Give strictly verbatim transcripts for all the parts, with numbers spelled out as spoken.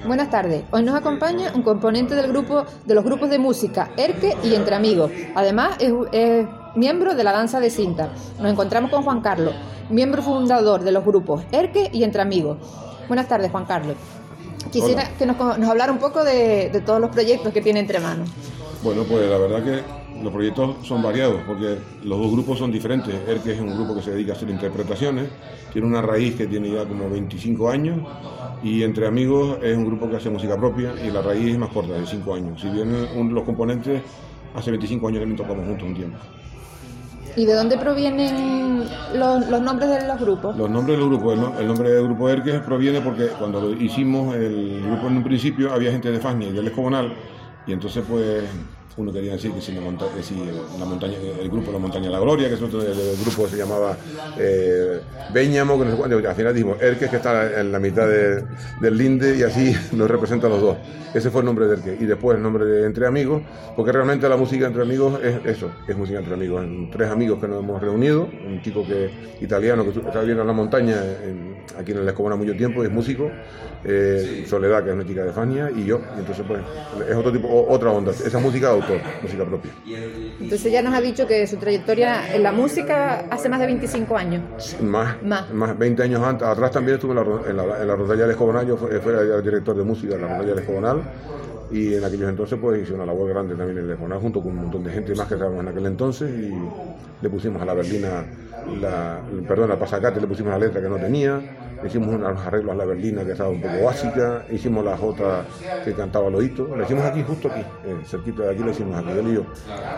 Buenas tardes. Hoy nos acompaña un componente del grupo de los grupos de música Erque y Entre Amigos. Además, es, es miembro de la danza de cinta. Nos encontramos con Juan Carlos, miembro fundador de los grupos Erque y Entre Amigos. Buenas tardes, Juan Carlos. Quisiera Hola. que nos, nos hablara un poco de, de todos los proyectos que tiene entre manos. Bueno, pues la verdad que los proyectos son variados, porque los dos grupos son diferentes. Erque es un grupo que se dedica a hacer interpretaciones, tiene una raíz que tiene ya como veinticinco años, y Entre Amigos es un grupo que hace música propia y la raíz es más corta, de cinco años. Si bien un, los componentes hace veinticinco años que no tocamos juntos un tiempo. ¿Y de dónde provienen los, los nombres de los grupos? Los nombres del grupo, el, el nombre del grupo Erque proviene porque cuando lo hicimos el grupo en un principio había gente de Fagnia y del Escobonal, y entonces pues uno quería decir que si la, monta si la montaña, el grupo La Montaña de la Gloria, que es otro del grupo que se llamaba eh, Béñamo, que no sé cuánto, al final dijimos Erque, que está en la mitad de, del linde, y así nos representa a los dos. Ese fue el nombre de Erque. Y después el nombre de Entre Amigos, porque realmente la música Entre Amigos es eso, es música entre amigos. Tres amigos que nos hemos reunido, un chico que italiano que está viviendo en la montaña, en, aquí en el Escobona mucho tiempo, es músico, eh, Soledad, que es una chica de Fagnia, y yo. Y entonces pues es otro tipo, otra onda, esa música de autor, música propia. Entonces ya nos ha dicho que su trayectoria en la música hace más de veinticinco años. Más, más, más veinte años antes. Atrás también estuve en la, en la, en la Rondalla del Escobonal, yo fui, fui el director de música de la Rondalla del Escobonal, y en aquellos entonces pues hice una labor grande también en el Escobonal, junto con un montón de gente más que estábamos en aquel entonces, y le pusimos a la berlina, la, perdón, al pasacate le pusimos la letra que no tenía, hicimos unos arreglos a la berlina que estaba un poco básica, hicimos la jota que cantaba Loito, la hicimos aquí, justo aquí, eh, cerquita de aquí, la hicimos aquí, él y yo.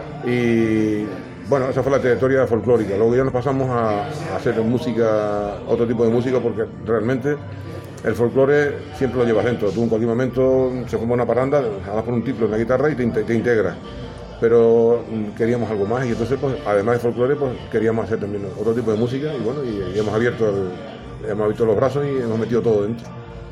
Y bueno, esa fue la trayectoria folclórica. Luego ya nos pasamos a, a hacer música, otro tipo de música, porque realmente el folclore siempre lo llevas dentro. Tú en cualquier momento se forma una parranda, das por un tiplo en la guitarra y te, te integras. Pero queríamos algo más, y entonces pues además de folclore pues queríamos hacer también otro tipo de música, y bueno, y, y hemos abierto el, hemos abierto los brazos y hemos metido todo dentro.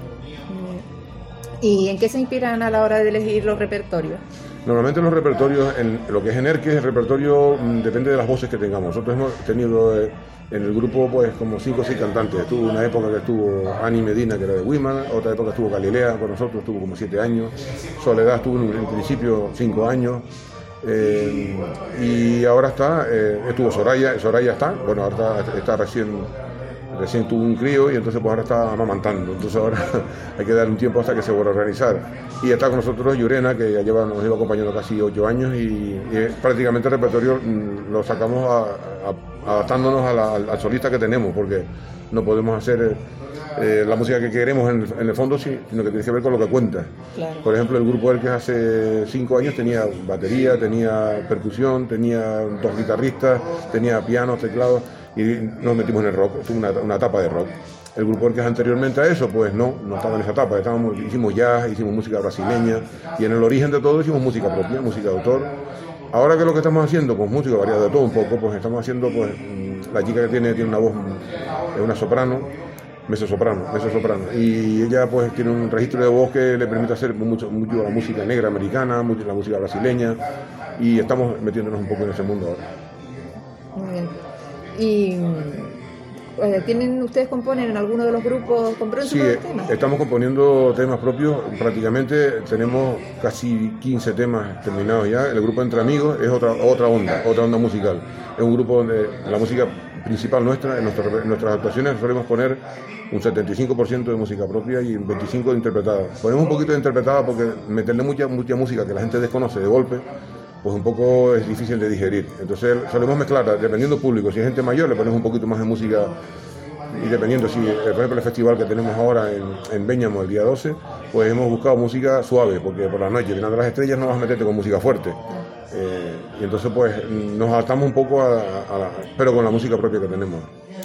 ¿Y en qué se inspiran a la hora de elegir los repertorios? Normalmente los repertorios, en lo que es en Erque, el repertorio mmm, depende de las voces que tengamos. Nosotros hemos tenido eh, en el grupo pues como cinco o seis cantantes. Estuvo una época que estuvo Ani Medina, que era de Wiman, otra época estuvo Galilea con nosotros, estuvo como siete años. Soledad estuvo en, en principio cinco años. Eh, y ahora está, eh, estuvo Soraya, Soraya está, bueno, ahora está, está recién, recién tuvo un crío, y entonces pues ahora está amamantando, entonces ahora hay que dar un tiempo hasta que se vuelva a organizar. Y está con nosotros Llurena, que ya lleva, nos lleva acompañando casi ocho años, y, y prácticamente el repertorio mmm, lo sacamos a, a, adaptándonos a la, al, al solista que tenemos, porque no podemos hacer eh, la música que queremos en el, en el fondo, sino que tiene que ver con lo que cuenta. Claro. Por ejemplo, el grupo Erque hace cinco años tenía batería, tenía percusión, tenía dos guitarristas, tenía pianos, teclados, y nos metimos en el rock, tuvo una, una etapa de rock. El grupo Erque anteriormente a eso, pues no, no estaba en esa etapa, estábamos, hicimos jazz, hicimos música brasileña, y en el origen de todo hicimos música propia, música de autor. Ahora que lo que estamos haciendo, pues música variada de todo un poco, pues estamos haciendo, pues la chica que tiene, tiene una voz, es una soprano, mezzosoprano, mezzosoprano, y ella pues tiene un registro de voz que le permite hacer mucho, mucho la música negra americana, mucho la música brasileña, y estamos metiéndonos un poco en ese mundo ahora. Muy bien. Y ¿tienen, ustedes componen en alguno de los grupos, componen sus sí, temas? Estamos componiendo temas propios, prácticamente tenemos casi quince temas terminados ya. El grupo Entre Amigos es otra otra onda, otra onda musical. Es un grupo donde la música principal nuestra, en, nuestra, en nuestras actuaciones solemos poner un setenta y cinco por ciento de música propia y un veinticinco por ciento de interpretada. Ponemos un poquito de interpretada porque meterle mucha, mucha música que la gente desconoce de golpe, pues un poco es difícil de digerir. Entonces solemos mezclar, dependiendo del público. Si es gente mayor, le ponemos un poquito más de música, y dependiendo, si por ejemplo el festival que tenemos ahora en, en Béñamo el día doce, pues hemos buscado música suave, porque por la noche, Final de las Estrellas, no vas a meterte con música fuerte. Eh, y entonces pues nos adaptamos un poco a, a la, pero con la música propia que tenemos.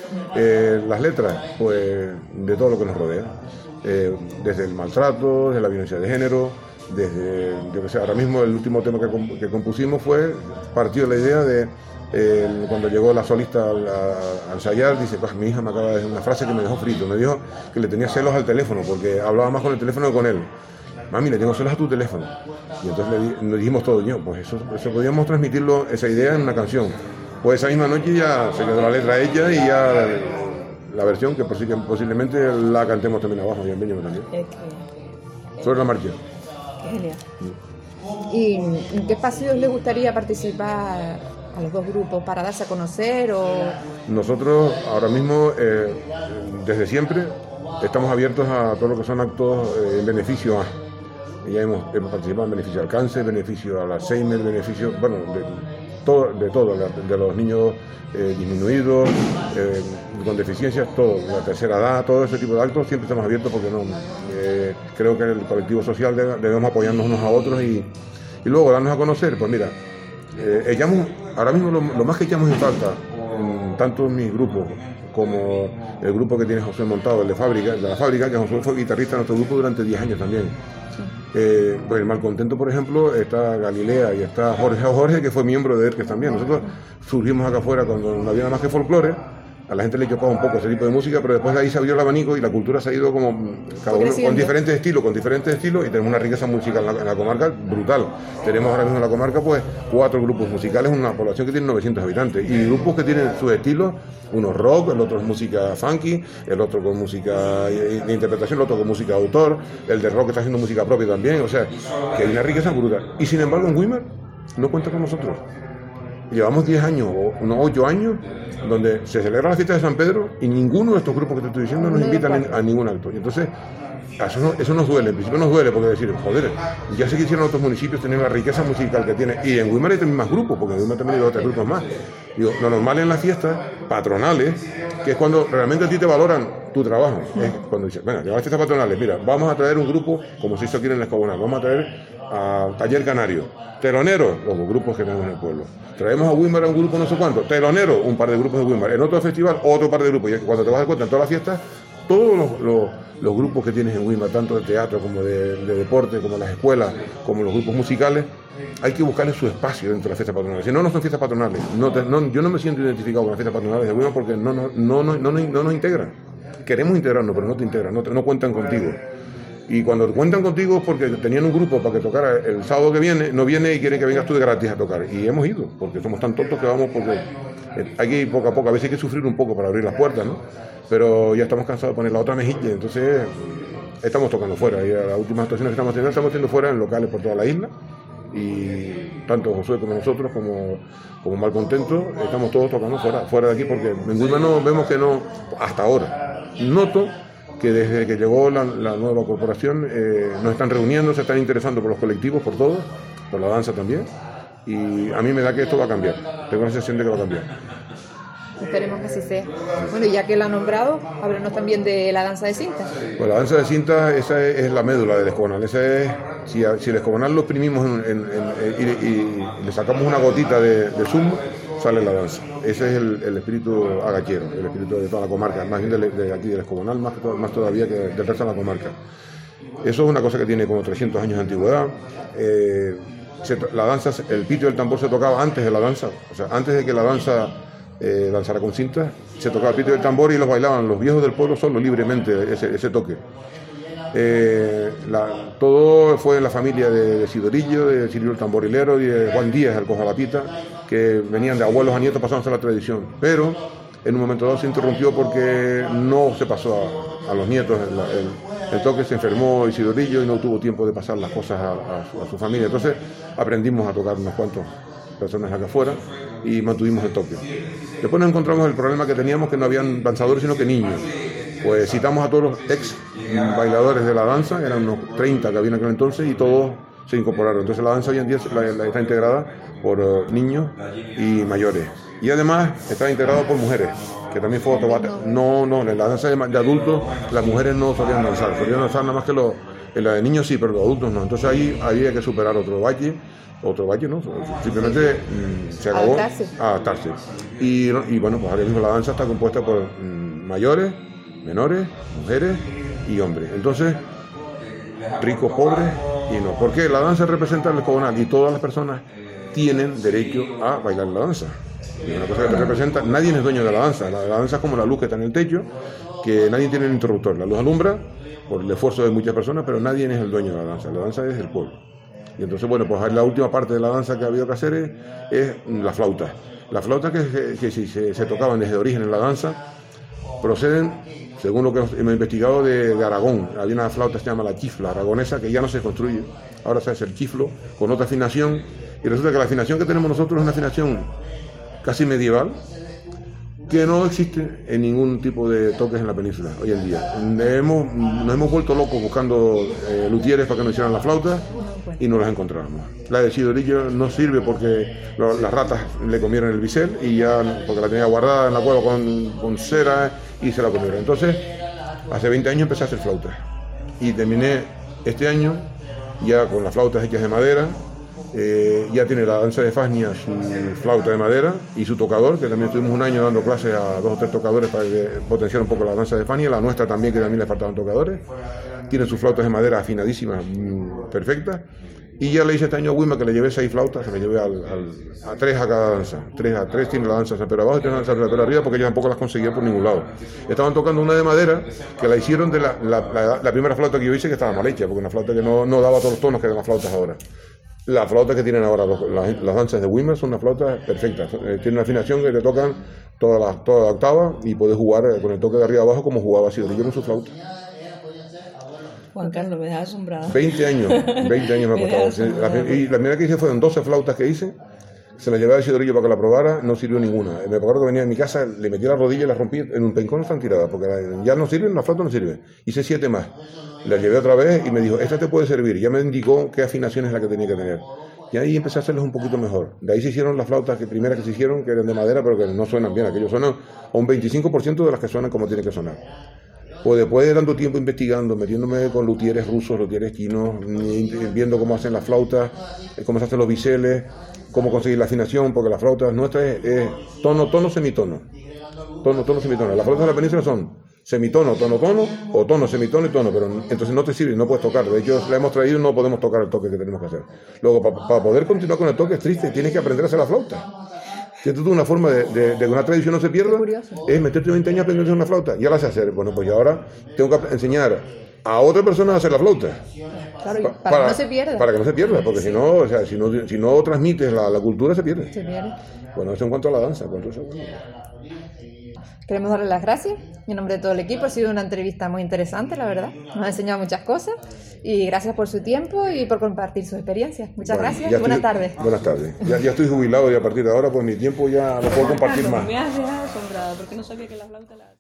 Eh, las letras, pues de todo lo que nos rodea, eh, desde el maltrato, desde la violencia de género, desde, yo que sé, ahora mismo el último tema que, comp que compusimos fue, partió de la idea de, eh, cuando llegó la solista a, a, a ensayar, dice, pues mi hija me acaba de decir una frase que me dejó frito, me dijo que le tenía celos al teléfono, porque hablaba más con el teléfono que con él. Mami, le tengo celos a tu teléfono. Y entonces le, le dijimos todo, yo, pues eso, eso podíamos transmitirlo, esa idea en una canción. Pues esa misma noche ya se quedó la letra a ella, y ya la, la versión que posiblemente la cantemos también abajo y en Béñamo también. sobre la marcha. Qué genial. ¿Y en qué espacios les gustaría participar a los dos grupos para darse a conocer? O... Nosotros ahora mismo, eh, desde siempre, estamos abiertos a todo lo que son actos eh, en beneficio a. Ya hemos, hemos participado en beneficio al cáncer, beneficio al Alzheimer, beneficio, bueno, de todo, de, todo, de los niños eh, disminuidos, eh, con deficiencias, todo, la tercera edad, todo ese tipo de actos, siempre estamos abiertos porque no, eh, creo que el colectivo social debe, debemos apoyarnos unos a otros y, y luego darnos a conocer. Pues mira, eh, echamos, ahora mismo lo, lo más que echamos en falta, en tanto en mis grupos como el grupo que tiene José montado, el de fábrica, el de la fábrica, que José fue guitarrista de nuestro grupo durante diez años también. Eh, pues el Malcontento, por ejemplo, está Galilea y está Jorge Jorge, que fue miembro de ERKES también. Nosotros surgimos acá afuera cuando no había nada más que folclore. A la gente le chocaba un poco ese tipo de música, pero después de ahí se abrió el abanico y la cultura se ha ido como cada uno con diferentes estilos, con diferentes estilos, y tenemos una riqueza musical en la, en la comarca brutal. Tenemos ahora mismo en la comarca pues cuatro grupos musicales, una población que tiene novecientos habitantes, y grupos que tienen sus estilos, uno rock, el otro es música funky, el otro con música de interpretación, el otro con música de autor, el de rock está haciendo música propia también, o sea, que hay una riqueza brutal. Y sin embargo en Weimar no cuenta con nosotros. Llevamos diez años o unos ocho años donde se celebra la fiesta de San Pedro y ninguno de estos grupos que te estoy diciendo nos invitan a ningún acto. Y entonces, eso, no, eso nos duele, en principio nos duele, porque decir, joder, ya se quisieron otros municipios tener la riqueza musical que tiene. Y en Weimar hay también más grupos, porque en Weimar también hay dos o tres grupos más. Digo, lo normal en las fiestas patronales, que es cuando realmente a ti te valoran tu trabajo, es cuando dices, venga, que las fiestas patronales, mira, vamos a traer un grupo, como se hizo aquí en el Escobonal, vamos a traer a Taller Canario, teloneros, los grupos que tenemos en el pueblo. Traemos a Weimar a un grupo no sé cuánto, teloneros, un par de grupos de Weimar. En otro festival, otro par de grupos. Y cuando te vas a dar cuenta, en todas las fiestas, todos los, los, los grupos que tienes en Weimar, tanto de teatro como de, de deporte, como las escuelas, como los grupos musicales, hay que buscarle su espacio dentro de las fiestas patronales. Si no, no son fiestas patronales. No te, no, yo no me siento identificado con las fiestas patronales de Weimar porque no, no, no, no, no, no nos integran. Queremos integrarnos, pero no te integran, no, te, no cuentan contigo. Y cuando cuentan contigo es porque tenían un grupo para que tocara el sábado que viene, no viene y quieren que vengas tú de gratis a tocar. Y hemos ido, porque somos tan tontos que vamos porque hay que ir poco a poco. A veces hay que sufrir un poco para abrir las puertas, ¿no? Pero ya estamos cansados de poner la otra mejilla, entonces estamos tocando fuera. Y a las últimas actuaciones que estamos haciendo, estamos haciendo fuera en locales por toda la isla. Y tanto Josué como nosotros, como, como Malcontento, estamos todos tocando fuera, fuera de aquí, porque en Weimar no vemos que no, hasta ahora. Noto que desde que llegó la, la nueva corporación eh, nos están reuniendo, se están interesando por los colectivos, por todo, por la danza también, y a mí me da que esto va a cambiar, tengo la sensación de que va a cambiar. Esperemos que así sea. Bueno, y ya que la ha nombrado, háblanos también de la danza de cinta. Pues la danza de cinta, esa es, es la médula del Escobonal, esa es, si, a, si el Escobonal lo exprimimos en, en, en, y, y, y le sacamos una gotita de, de zumo, sale la danza. Ese es el, el espíritu agachero, el espíritu de toda la comarca, más bien de, de aquí del Escobonal, más, más todavía que del resto de la comarca. Eso es una cosa que tiene como trescientos años de antigüedad. Eh, se, la danza, el pito y el tambor se tocaba antes de la danza, o sea, antes de que la danza eh, danzara con cinta, se tocaba el pito y el tambor y los bailaban los viejos del pueblo solo, libremente, ese, ese toque. Eh, la, todo fue en la familia de, de Sidorillo, de Cirilo el tamborilero y de Juan Díaz, el cojalapita, que venían de abuelos a nietos pasándose la tradición, pero en un momento dado se interrumpió porque no se pasó a, a los nietos el, el, el toque, se enfermó Isidorillo y no tuvo tiempo de pasar las cosas a, a, su, a su familia, entonces aprendimos a tocar unos cuantos personas acá afuera y mantuvimos el toque. Después nos encontramos el problema que teníamos, que no habían danzadores sino que niños. Pues citamos a todos los ex bailadores de la danza, eran unos treinta que había en aquel entonces y todos se incorporaron. Entonces la danza hoy en día la, la está integrada por uh, niños y mayores. Y además está integrada por mujeres, que también fue otro bate. No, no, en la danza de, de adultos las mujeres no solían danzar, solían danzar nada más que los, en la de niños sí, pero los adultos no. Entonces ahí había que superar otro valle, otro valle, ¿no? Simplemente mmm, se acabó adaptarse. a adaptarse. Y, y bueno, pues ahora mismo la danza está compuesta por mmm, mayores, menores, mujeres y hombres. Entonces, ricos, pobres y no. Porque la danza representa el Escobonal y todas las personas tienen derecho a bailar la danza. Es una cosa que te representa, nadie es dueño de la danza. La, la danza es como la luz que está en el techo, que nadie tiene el interruptor. La luz alumbra por el esfuerzo de muchas personas, pero nadie es el dueño de la danza. La danza es del pueblo. Y entonces, bueno, pues la última parte de la danza que ha habido que hacer es, es la flauta. La flauta que, que, que si se, se tocaban desde origen en la danza, proceden según lo que hemos investigado de, de Aragón. Había una flauta que se llama la chifla aragonesa, que ya no se construye, ahora se hace el chiflo, con otra afinación, y resulta que la afinación que tenemos nosotros es una afinación casi medieval, que no existe en ningún tipo de toques en la península hoy en día. Hemos, nos hemos vuelto locos buscando eh, luthieres para que nos hicieran la flauta y no las encontramos. La de Sidorillo no sirve porque lo, las ratas le comieron el bisel y ya, porque la tenía guardada en la cueva con, con cera y se la comieron. Entonces, hace veinte años empecé a hacer flautas y terminé este año ya con las flautas hechas de madera. Eh, ya tiene la danza de Fania, su flauta de madera y su tocador, que también estuvimos un año dando clases a dos o tres tocadores para que potenciar un poco la danza de Fania, la nuestra también, que también le faltaban tocadores. Tiene sus flautas de madera afinadísimas, mmm, perfectas. Y ya le hice este año a Wima que le llevé seis flautas, se le llevé al, al, a tres a cada danza. Tres a tres tiene la danza de San abajo y tiene la danza de San arriba, porque ellos tampoco las conseguían por ningún lado. Estaban tocando una de madera que la hicieron de la, la, la, la primera flauta que yo hice, que estaba mal hecha, porque una flauta que no, no daba todos los tonos que dan las flautas ahora. Las flautas que tienen ahora los, las, las danzas de Wimmer son unas flautas perfectas. Eh, tienen una afinación que te tocan toda la, toda la octava y puedes jugar eh, con el toque de arriba abajo como jugaba Sidorillo con su flauta. Juan Carlos, me dejas asombrado. veinte años, veinte años me ha costado. La, y la primera que hice fueron doce flautas que hice. Se la llevé a Sidorillo para que la probara, no sirvió ninguna. Me acuerdo que venía en mi casa, le metí la rodilla y la rompí en un pencón, están tiradas, porque ya no sirven, la flauta no sirve. Hice siete más. La llevé otra vez y me dijo, esta te puede servir. Ya me indicó qué afinación es la que tenía que tener. Y ahí empecé a hacerles un poquito mejor. De ahí se hicieron las flautas que primeras que se hicieron, que eran de madera, pero que no suenan bien. Aquellos suenan a un veinticinco por ciento de las que suenan como tienen que sonar. Pues después de tanto tiempo investigando, metiéndome con luthieres rusos, luthieres chinos, viendo cómo hacen las flautas, cómo se hacen los biseles, cómo conseguir la afinación, porque las flautas nuestras es, es tono, tono, semitono. Tono, tono, semitono. Las flautas de la península son semitono, tono, tono, o tono, semitono y tono, pero entonces no te sirve, no puedes tocar. De hecho, la hemos traído y no podemos tocar el toque que tenemos que hacer. Luego, para pa poder continuar con el toque es triste, tienes que aprender a hacer la flauta. Si tú una forma de, de, de que una tradición no se pierda, es meterte veinte años aprendiendo a hacer una flauta. Ya la sé hacer. Bueno, pues yo ahora tengo que enseñar a otra persona a hacer la flauta. Claro, pa, para, para que no se pierda. Para que no se pierda, porque si no, o sea, si no, si no transmites la, la cultura, se pierde. Se pierde. Bueno, eso en cuanto a la danza. Cuanto a eso, bueno. Queremos darle las gracias en nombre de todo el equipo. Ha sido una entrevista muy interesante, la verdad. Nos ha enseñado muchas cosas y gracias por su tiempo y por compartir sus experiencias. Muchas bueno, gracias y buenas estoy, tardes. Buenas tardes. Ya, ya estoy jubilado y a partir de ahora, pues mi tiempo ya lo puedo compartir más. Me has dejado asombrado porque no sabía que la flauta la...